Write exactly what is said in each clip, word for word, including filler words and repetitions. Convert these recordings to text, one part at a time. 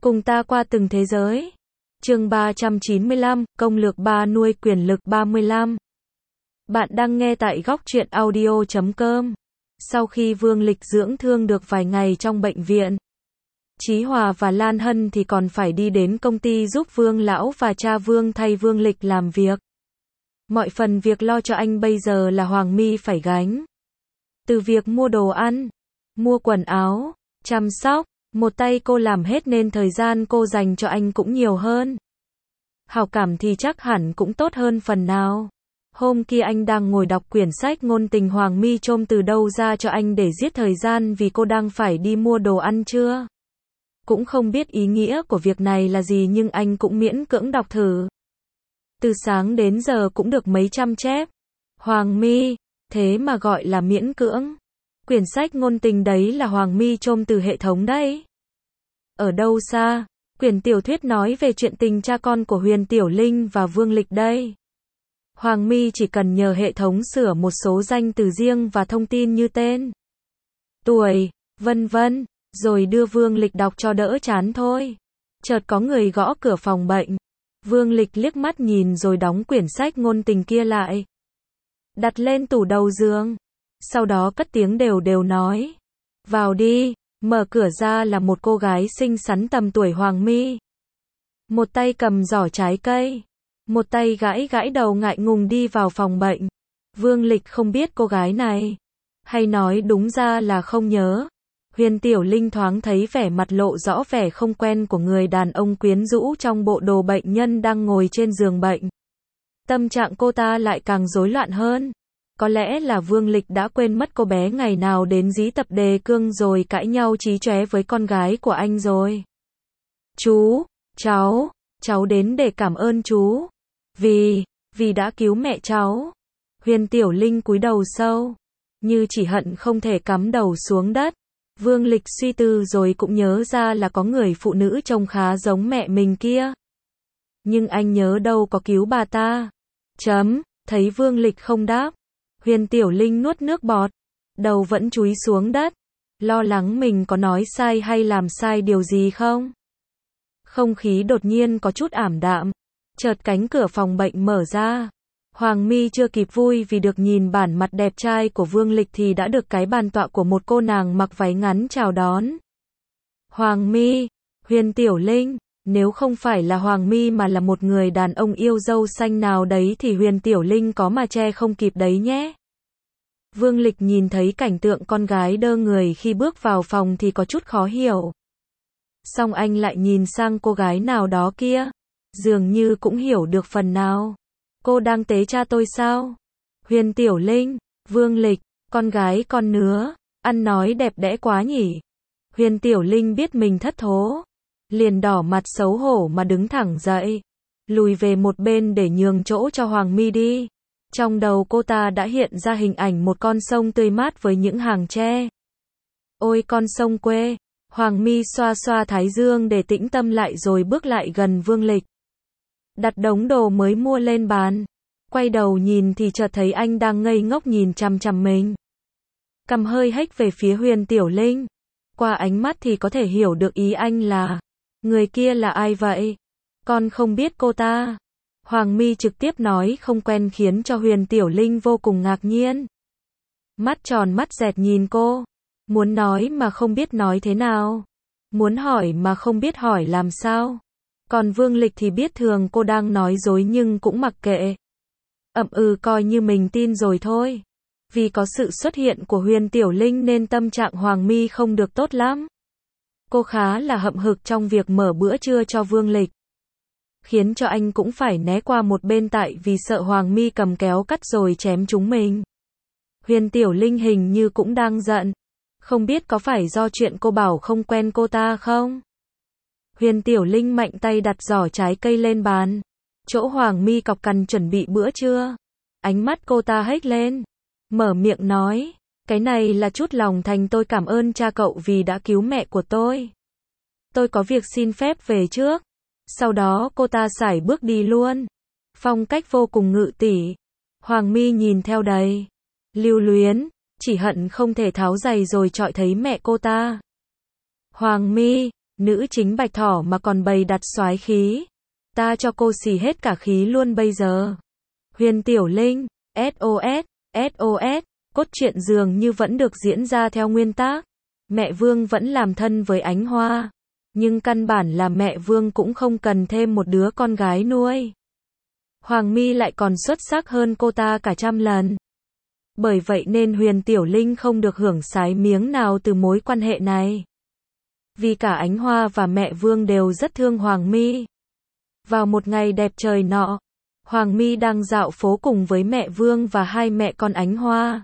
Cùng ta qua từng thế giới. Chương ba trăm chín mươi lăm, công lược ba nuôi quyền lực ba mươi lăm. Bạn đang nghe tại góc truyện audio chấm com. Sau khi Vương Lịch dưỡng thương được vài ngày trong bệnh viện, Chí Hòa và Lan Hân thì còn phải đi đến công ty giúp Vương Lão và cha Vương thay Vương Lịch làm việc. Mọi phần việc lo cho anh bây giờ là Hoàng My phải gánh. Từ việc mua đồ ăn, mua quần áo, chăm sóc, một tay cô làm hết nên thời gian cô dành cho anh cũng nhiều hơn. Hảo cảm thì chắc hẳn cũng tốt hơn phần nào. Hôm kia anh đang ngồi đọc quyển sách ngôn tình Hoàng My trôm từ đâu ra cho anh để giết thời gian vì cô đang phải đi mua đồ ăn chưa? Cũng không biết ý nghĩa của việc này là gì nhưng anh cũng miễn cưỡng đọc thử. Từ sáng đến giờ cũng được mấy trăm chép. Hoàng My, thế mà gọi là miễn cưỡng. Quyển sách ngôn tình đấy là Hoàng My trôm từ hệ thống đấy. Ở đâu xa, quyển tiểu thuyết nói về chuyện tình cha con của Huyền Tiểu Linh và Vương Lịch đây. Hoàng My chỉ cần nhờ hệ thống sửa một số danh từ riêng và thông tin như tên, tuổi, vân vân, rồi đưa Vương Lịch đọc cho đỡ chán thôi. Chợt có người gõ cửa phòng bệnh. Vương Lịch liếc mắt nhìn rồi đóng quyển sách ngôn tình kia lại, đặt lên tủ đầu giường. Sau đó cất tiếng đều đều nói, vào đi. Mở cửa ra là một cô gái xinh xắn tầm tuổi Hoàng My. Một tay cầm giỏ trái cây, một tay gãi gãi đầu ngại ngùng đi vào phòng bệnh. Vương Lịch không biết cô gái này, hay nói đúng ra là không nhớ. Huyền Tiểu Linh thoáng thấy vẻ mặt lộ rõ vẻ không quen của người đàn ông quyến rũ trong bộ đồ bệnh nhân đang ngồi trên giường bệnh. Tâm trạng cô ta lại càng rối loạn hơn. Có lẽ là Vương Lịch đã quên mất cô bé ngày nào đến dí tập đề cương rồi cãi nhau chí chóe với con gái của anh rồi. Chú, cháu, cháu đến để cảm ơn chú. Vì, vì đã cứu mẹ cháu. Huyền Tiểu Linh cúi đầu sâu, như chỉ hận không thể cắm đầu xuống đất. Vương Lịch suy tư rồi cũng nhớ ra là có người phụ nữ trông khá giống mẹ mình kia. Nhưng anh nhớ đâu có cứu bà ta. Chấm, thấy Vương Lịch không đáp. Huyền Tiểu Linh nuốt nước bọt, đầu vẫn chúi xuống đất, lo lắng mình có nói sai hay làm sai điều gì không. Không khí đột nhiên có chút ảm đạm, chợt cánh cửa phòng bệnh mở ra. Hoàng My chưa kịp vui vì được nhìn bản mặt đẹp trai của Vương Lịch thì đã được cái bàn tọa của một cô nàng mặc váy ngắn chào đón. Hoàng My, Huyền Tiểu Linh, nếu không phải là Hoàng My mà là một người đàn ông yêu dâu xanh nào đấy thì Huyền Tiểu Linh có mà che không kịp đấy nhé. Vương Lịch nhìn thấy cảnh tượng con gái đơ người khi bước vào phòng thì có chút khó hiểu. Xong anh lại nhìn sang cô gái nào đó kia, dường như cũng hiểu được phần nào. Cô đang tế cha tôi sao? Huyền Tiểu Linh, Vương Lịch, con gái con nứa, ăn nói đẹp đẽ quá nhỉ. Huyền Tiểu Linh biết mình thất thố, liền đỏ mặt xấu hổ mà đứng thẳng dậy, lùi về một bên để nhường chỗ cho Hoàng My đi. Trong đầu cô ta đã hiện ra hình ảnh một con sông tươi mát với những hàng tre. Ôi con sông quê. Hoàng My xoa xoa thái dương để tĩnh tâm lại rồi bước lại gần Vương Lịch, đặt đống đồ mới mua lên bàn. Quay đầu nhìn thì chợt thấy anh đang ngây ngốc nhìn chằm chằm mình. Cằm hơi hếch về phía Huyền Tiểu Linh. Qua ánh mắt thì có thể hiểu được ý anh là, người kia là ai vậy? Con không biết cô ta. Hoàng My trực tiếp nói không quen khiến cho Huyền Tiểu Linh vô cùng ngạc nhiên. Mắt tròn mắt dẹt nhìn cô, muốn nói mà không biết nói thế nào, muốn hỏi mà không biết hỏi làm sao. Còn Vương Lịch thì biết thường cô đang nói dối nhưng cũng mặc kệ. Ậm ừ coi như mình tin rồi thôi. Vì có sự xuất hiện của Huyền Tiểu Linh nên tâm trạng Hoàng My không được tốt lắm. Cô khá là hậm hực trong việc mở bữa trưa cho Vương Lịch, khiến cho anh cũng phải né qua một bên tại vì sợ Hoàng My cầm kéo cắt rồi chém chúng mình. Huyền Tiểu Linh hình như cũng đang giận. Không biết có phải do chuyện cô bảo không quen cô ta không? Huyền Tiểu Linh mạnh tay đặt giỏ trái cây lên bàn, chỗ Hoàng My cọc cằn chuẩn bị bữa trưa. Ánh mắt cô ta hếch lên, mở miệng nói, cái này là chút lòng thành tôi cảm ơn cha cậu vì đã cứu mẹ của tôi. Tôi có việc xin phép về trước. Sau đó cô ta sải bước đi luôn, phong cách vô cùng ngự tỷ. Hoàng My nhìn theo đầy lưu luyến, chỉ hận không thể tháo giày rồi chọi thấy mẹ cô ta. Hoàng My, Nữ chính Bạch Thỏ mà còn bày đặt soái khí. Ta cho cô xì hết cả khí luôn bây giờ. Huyền Tiểu Linh, ét o ét, ét o ét, cốt truyện dường như vẫn được diễn ra theo nguyên tắc. Mẹ Vương vẫn làm thân với Ánh Hoa. Nhưng căn bản là mẹ Vương cũng không cần thêm một đứa con gái nuôi. Hoàng My lại còn xuất sắc hơn cô ta cả trăm lần. Bởi vậy nên Huyền Tiểu Linh không được hưởng sái miếng nào từ mối quan hệ này. Vì cả Ánh Hoa và mẹ Vương đều rất thương Hoàng My. Vào một ngày đẹp trời nọ, Hoàng My đang dạo phố cùng với mẹ Vương và hai mẹ con Ánh Hoa.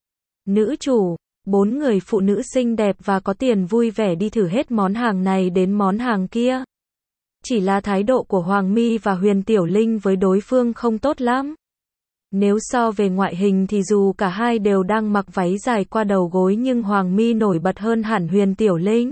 Nữ chủ, bốn người phụ nữ xinh đẹp và có tiền vui vẻ đi thử hết món hàng này đến món hàng kia. Chỉ là thái độ của Hoàng My và Huyền Tiểu Linh với đối phương không tốt lắm. Nếu so về ngoại hình thì dù cả hai đều đang mặc váy dài qua đầu gối nhưng Hoàng My nổi bật hơn hẳn Huyền Tiểu Linh.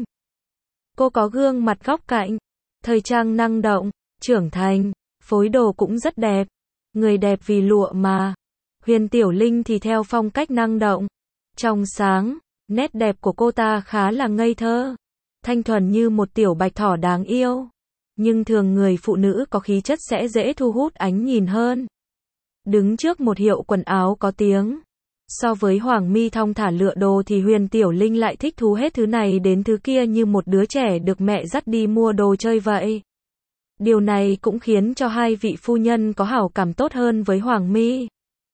Cô có gương mặt góc cạnh, thời trang năng động, trưởng thành, phối đồ cũng rất đẹp. Người đẹp vì lụa mà. Huyền Tiểu Linh thì theo phong cách năng động, trong sáng, nét đẹp của cô ta khá là ngây thơ, thanh thuần như một tiểu bạch thỏ đáng yêu. Nhưng thường người phụ nữ có khí chất sẽ dễ thu hút ánh nhìn hơn. Đứng trước một hiệu quần áo có tiếng. So với Hoàng My thong thả lựa đồ thì Huyền Tiểu Linh lại thích thú hết thứ này đến thứ kia như một đứa trẻ được mẹ dắt đi mua đồ chơi vậy. Điều này cũng khiến cho hai vị phu nhân có hảo cảm tốt hơn với Hoàng My.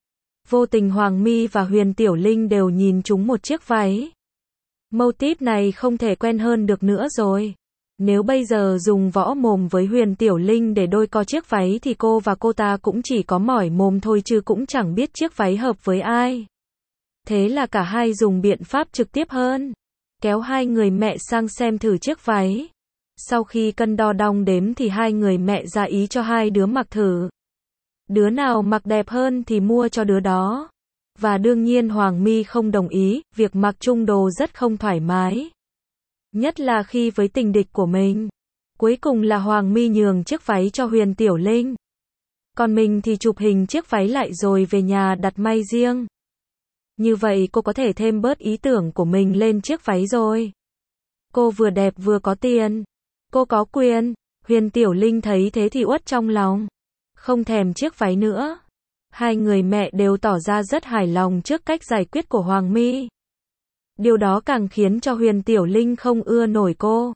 Vô tình Hoàng My và Huyền Tiểu Linh đều nhìn trúng một chiếc váy. Mâu típ này không thể quen hơn được nữa rồi. Nếu bây giờ dùng võ mồm với Huyền Tiểu Linh để đôi co chiếc váy thì cô và cô ta cũng chỉ có mỏi mồm thôi chứ cũng chẳng biết chiếc váy hợp với ai. Thế là cả hai dùng biện pháp trực tiếp hơn. Kéo hai người mẹ sang xem thử chiếc váy. Sau khi cân đo đong đếm thì hai người mẹ ra ý cho hai đứa mặc thử. Đứa nào mặc đẹp hơn thì mua cho đứa đó. Và đương nhiên Hoàng My không đồng ý, việc mặc chung đồ rất không thoải mái. Nhất là khi với tình địch của mình. Cuối cùng là Hoàng My nhường chiếc váy cho Huyền Tiểu Linh. Còn mình thì chụp hình chiếc váy lại rồi về nhà đặt may riêng. Như vậy cô có thể thêm bớt ý tưởng của mình lên chiếc váy rồi. Cô vừa đẹp vừa có tiền. Cô có quyền. Huyền Tiểu Linh thấy thế thì uất trong lòng. Không thèm chiếc váy nữa. Hai người mẹ đều tỏ ra rất hài lòng trước cách giải quyết của Hoàng My. Điều đó càng khiến cho Huyền Tiểu Linh không ưa nổi cô.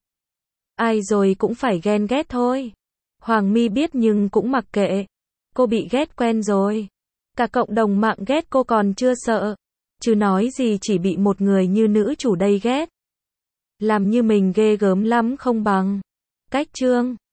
Ai rồi cũng phải ghen ghét thôi. Hoàng My biết nhưng cũng mặc kệ. Cô bị ghét quen rồi. Cả cộng đồng mạng ghét cô còn chưa sợ. Chứ nói gì chỉ bị một người như nữ chủ đây ghét. Làm như mình ghê gớm lắm không bằng. Cách chương